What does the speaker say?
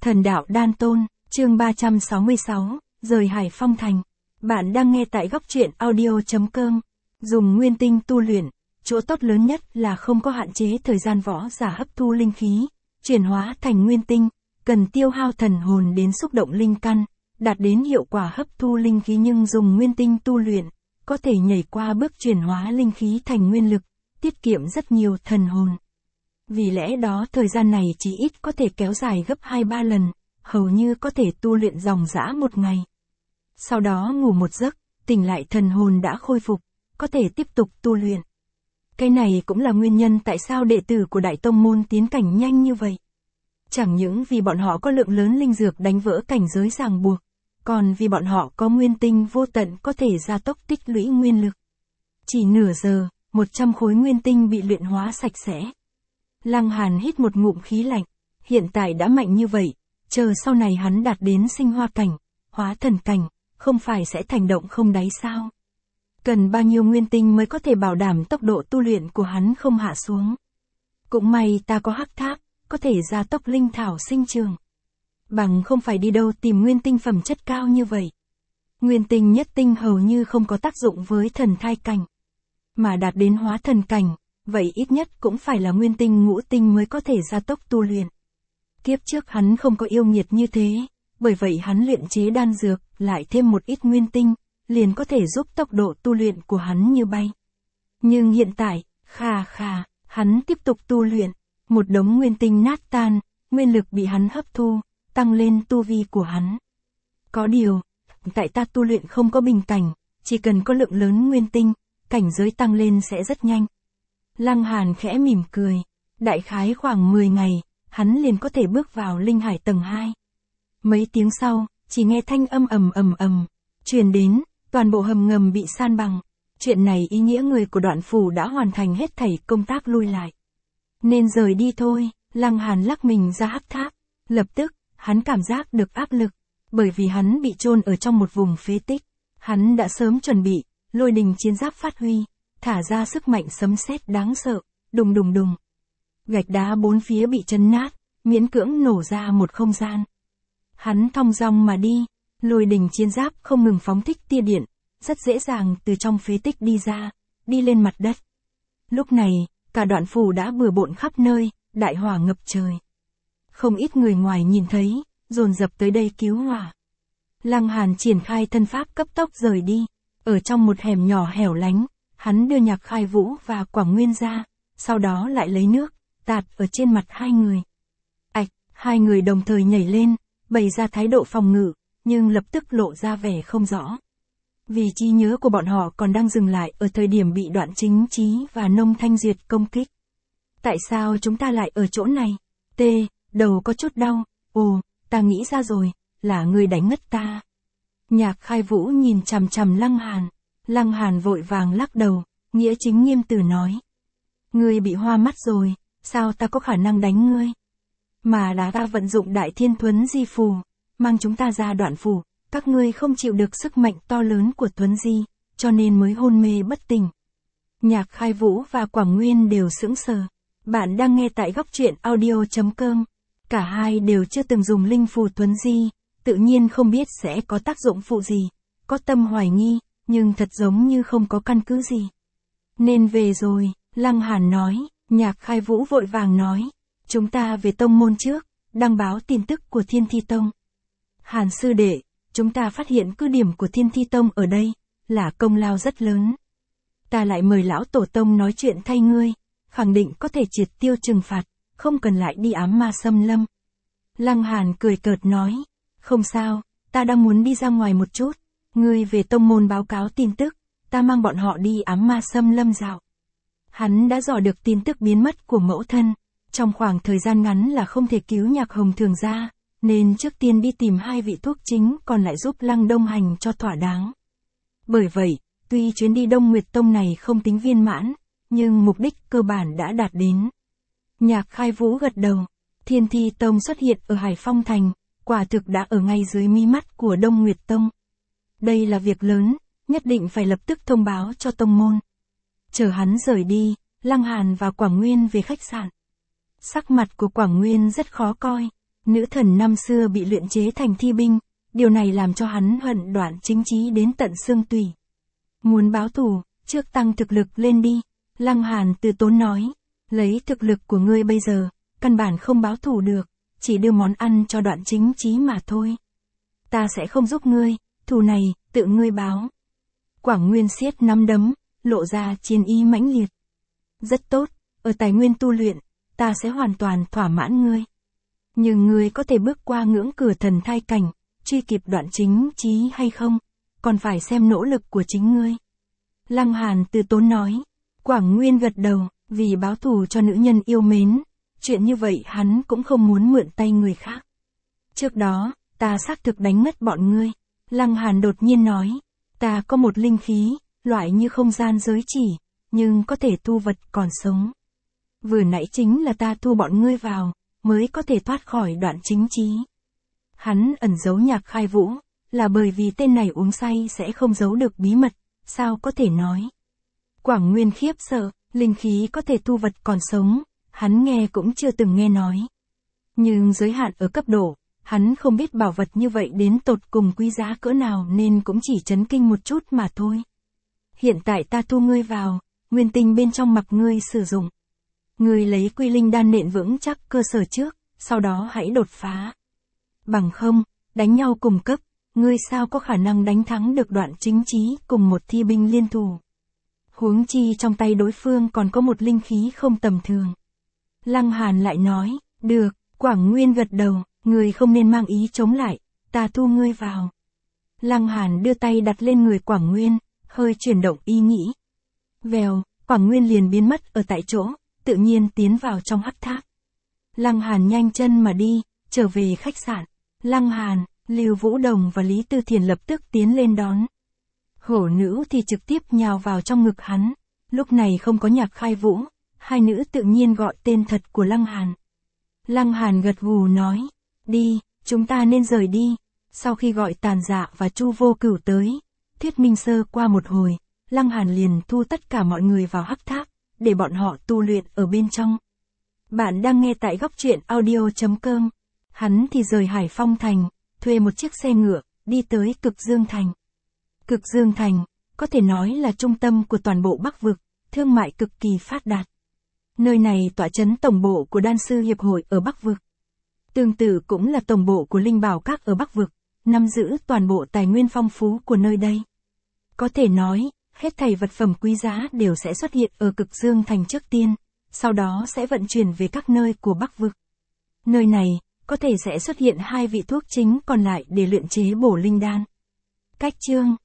Thần đạo đan tôn, chương 366, rời Hải Phong Thành. Bạn đang nghe tại góc truyện audio.com. Dùng nguyên tinh tu luyện, chỗ tốt lớn nhất là không có hạn chế thời gian võ giả hấp thu linh khí, chuyển hóa thành nguyên tinh, cần tiêu hao thần hồn đến xúc động linh căn, đạt đến hiệu quả hấp thu linh khí, nhưng dùng nguyên tinh tu luyện, có thể nhảy qua bước chuyển hóa linh khí thành nguyên lực, tiết kiệm rất nhiều thần hồn. Vì lẽ đó thời gian này chỉ ít có thể kéo dài gấp 2-3 lần, hầu như có thể tu luyện dòng dã một ngày. Sau đó ngủ một giấc, tỉnh lại thần hồn đã khôi phục, có thể tiếp tục tu luyện. Cái này cũng là nguyên nhân tại sao đệ tử của Đại Tông Môn tiến cảnh nhanh như vậy. Chẳng những vì bọn họ có lượng lớn linh dược đánh vỡ cảnh giới ràng buộc, còn vì bọn họ có nguyên tinh vô tận có thể gia tốc tích lũy nguyên lực. Chỉ nửa giờ, 100 khối nguyên tinh bị luyện hóa sạch sẽ. Lăng Hàn hít một ngụm khí lạnh, hiện tại đã mạnh như vậy, chờ sau này hắn đạt đến sinh hoa cảnh, hóa thần cảnh, không phải sẽ thành động không đáy sao? Cần bao nhiêu nguyên tinh mới có thể bảo đảm tốc độ tu luyện của hắn không hạ xuống? Cũng may ta có hắc tháp, có thể gia tốc linh thảo sinh trường. Bằng không phải đi đâu tìm nguyên tinh phẩm chất cao như vậy. Nguyên tinh nhất tinh hầu như không có tác dụng với thần thai cảnh. Mà đạt đến hóa thần cảnh, vậy ít nhất cũng phải là nguyên tinh ngũ tinh mới có thể gia tốc tu luyện. Kiếp trước hắn không có yêu nghiệt như thế, bởi vậy hắn luyện chế đan dược, lại thêm một ít nguyên tinh, liền có thể giúp tốc độ tu luyện của hắn như bay. Nhưng hiện tại, hắn tiếp tục tu luyện, một đống nguyên tinh nát tan, nguyên lực bị hắn hấp thu, tăng lên tu vi của hắn. Có điều, tại ta tu luyện không có bình cảnh, chỉ cần có lượng lớn nguyên tinh, cảnh giới tăng lên sẽ rất nhanh. Lăng Hàn khẽ mỉm cười, đại khái khoảng 10 ngày, hắn liền có thể bước vào linh hải tầng 2. Mấy tiếng sau, chỉ nghe thanh âm ầm truyền đến, toàn bộ hầm ngầm bị san bằng. Chuyện này ý nghĩa người của Đoạn Phủ đã hoàn thành hết thảy công tác lui lại. Nên rời đi thôi, Lăng Hàn lắc mình ra hắc tháp. Lập tức, hắn cảm giác được áp lực, bởi vì hắn bị chôn ở trong một vùng phế tích. Hắn đã sớm chuẩn bị, lôi đình chiến giáp phát huy, thả ra sức mạnh sấm sét đáng sợ, đùng đùng đùng. Gạch đá bốn phía bị chấn nát, miễn cưỡng nổ ra một không gian. Hắn thong dong mà đi, lôi đình chiến giáp không ngừng phóng thích tia điện, rất dễ dàng từ trong phế tích đi ra, đi lên mặt đất. Lúc này, cả Đoạn Phủ đã bừa bộn khắp nơi, đại hỏa ngập trời. Không ít người ngoài nhìn thấy, dồn dập tới đây cứu hỏa. Lăng Hàn triển khai thân pháp cấp tốc rời đi, ở trong một hẻm nhỏ hẻo lánh, hắn đưa Nhạc Khai Vũ và Quảng Nguyên ra, sau đó lại lấy nước, tạt ở trên mặt hai người. Hai người đồng thời nhảy lên, bày ra thái độ phòng ngự, nhưng lập tức lộ ra vẻ không rõ. Vì trí nhớ của bọn họ còn đang dừng lại ở thời điểm bị Đoạn Chính Chí và Nông Thanh Duyệt công kích. Tại sao chúng ta lại ở chỗ này? Đầu có chút đau. Ồ, ta nghĩ ra rồi, là người đánh ngất ta. Nhạc Khai Vũ nhìn chằm chằm Lăng Hàn. Lăng Hàn vội vàng lắc đầu, nghĩa chính nghiêm từ nói. Ngươi bị hoa mắt rồi, sao ta có khả năng đánh ngươi? Mà là ta vận dụng Đại Thiên Thuấn Di Phù, mang chúng ta ra Đoạn Phủ, các ngươi không chịu được sức mạnh to lớn của Thuấn Di, cho nên mới hôn mê bất tỉnh. Nhạc Khai Vũ và Quảng Nguyên đều sững sờ. Bạn đang nghe tại góc truyện audio.com. Cả hai đều chưa từng dùng linh phù Thuấn Di, tự nhiên không biết sẽ có tác dụng phụ gì, có tâm hoài nghi, nhưng thật giống như không có căn cứ gì. Nên về rồi, Lăng Hàn nói. Nhạc Khai Vũ vội vàng nói. Chúng ta về tông môn trước, đăng báo tin tức của Thiên Thi Tông. Hàn sư đệ, chúng ta phát hiện cứ điểm của Thiên Thi Tông ở đây, là công lao rất lớn. Ta lại mời lão tổ tông nói chuyện thay ngươi, khẳng định có thể triệt tiêu trừng phạt, không cần lại đi ám ma xâm lâm. Lăng Hàn cười cợt nói, không sao, ta đang muốn đi ra ngoài một chút, ngươi về tông môn báo cáo tin tức, ta mang bọn họ đi ám ma xâm lâm dạo. Hắn đã dò được tin tức biến mất của mẫu thân, trong khoảng thời gian ngắn là không thể cứu Nhạc Hồng Thường ra, nên trước tiên đi tìm hai vị thuốc chính còn lại giúp Lăng Đông hành cho thỏa đáng. Bởi vậy, tuy chuyến đi Đông Nguyệt Tông này không tính viên mãn, nhưng mục đích cơ bản đã đạt đến. Nhạc Khai Vũ gật đầu, Thiên Thi Tông xuất hiện ở Hải Phong Thành, quả thực đã ở ngay dưới mí mắt của Đông Nguyệt Tông. Đây là việc lớn, nhất định phải lập tức thông báo cho tông môn. Chờ hắn rời đi, Lăng Hàn và Quảng Nguyên về khách sạn. Sắc mặt của Quảng Nguyên rất khó coi, Nữ thần năm xưa bị luyện chế thành thi binh, điều này làm cho hắn hận Đoạn Chính Chí đến tận xương tủy. Muốn báo thù, trước tăng thực lực lên đi, Lăng Hàn từ tốn nói, lấy thực lực của ngươi bây giờ, căn bản không báo thù được, chỉ đưa món ăn cho Đoạn Chính Chí mà thôi. Ta sẽ không giúp ngươi, thù này, tự ngươi báo. Quảng Nguyên siết nắm đấm, lộ ra chiến ý mãnh liệt. Rất tốt, ở tài nguyên tu luyện, ta sẽ hoàn toàn thỏa mãn ngươi. Nhưng ngươi có thể bước qua ngưỡng cửa thần thai cảnh, truy kịp Đoạn Chính Chí hay không, còn phải xem nỗ lực của chính ngươi. Lăng Hàn từ tốn nói. Quảng Nguyên gật đầu, vì báo thù cho nữ nhân yêu mến, chuyện như vậy hắn cũng không muốn mượn tay người khác. Trước đó, ta xác thực đánh ngất bọn ngươi. Lăng Hàn đột nhiên nói, ta có một linh khí, loại như không gian giới chỉ, nhưng có thể thu vật còn sống. Vừa nãy chính là ta thu bọn ngươi vào, mới có thể thoát khỏi Đoạn Chính Chí. Hắn ẩn giấu Nhạc Khai Vũ, là bởi vì tên này uống say sẽ không giấu được bí mật, sao có thể nói. Quảng Nguyên khiếp sợ, linh khí có thể thu vật còn sống, hắn nghe cũng chưa từng nghe nói. Nhưng giới hạn ở cấp độ, hắn không biết bảo vật như vậy đến tột cùng quý giá cỡ nào nên cũng chỉ chấn kinh một chút mà thôi. Hiện tại ta thu ngươi vào, nguyên tinh bên trong mặc ngươi sử dụng. Ngươi lấy Quy Linh đan nện vững chắc cơ sở trước, sau đó hãy đột phá. Bằng không, đánh nhau cùng cấp, ngươi sao có khả năng đánh thắng được Đoạn Chính Chí cùng một thi binh liên thủ. Huống chi trong tay đối phương còn có một linh khí không tầm thường. Lăng Hàn lại nói, được, Quảng Nguyên gật đầu, ngươi không nên mang ý chống lại, ta thu ngươi vào. Lăng Hàn đưa tay đặt lên người Quảng Nguyên, hơi chuyển động ý nghĩ. Vèo, Quảng Nguyên liền biến mất ở tại chỗ, tự nhiên tiến vào trong hắc thác. Lăng Hàn nhanh chân mà đi, trở về khách sạn. Lăng Hàn, Lưu Vũ Đồng và Lý Tư Thiền lập tức tiến lên đón. Hổ nữ thì trực tiếp nhào vào trong ngực hắn. Lúc này không có Nhạc Khai Vũ, hai nữ tự nhiên gọi tên thật của Lăng Hàn. Lăng Hàn gật gù nói, đi, chúng ta nên rời đi. Sau khi gọi Tàn Dạ và Chu Vô Cửu tới, thuyết minh sơ qua một hồi, Lăng Hàn liền thu tất cả mọi người vào hắc thác, để bọn họ tu luyện ở bên trong. Bạn đang nghe tại góc truyện audio.com. Hắn thì rời Hải Phong Thành, thuê một chiếc xe ngựa, đi tới Cực Dương Thành. Cực Dương Thành, có thể nói là trung tâm của toàn bộ Bắc Vực, thương mại cực kỳ phát đạt. Nơi này tọa trấn tổng bộ của Đan Sư Hiệp hội ở Bắc Vực. Tương tự cũng là tổng bộ của Linh Bảo Các ở Bắc Vực, nắm giữ toàn bộ tài nguyên phong phú của nơi đây. Có thể nói, hết thảy vật phẩm quý giá đều sẽ xuất hiện ở Cực Dương Thành trước tiên, sau đó sẽ vận chuyển về các nơi của Bắc Vực. Nơi này, có thể sẽ xuất hiện 2 vị thuốc chính còn lại để luyện chế bổ linh đan. Cách chương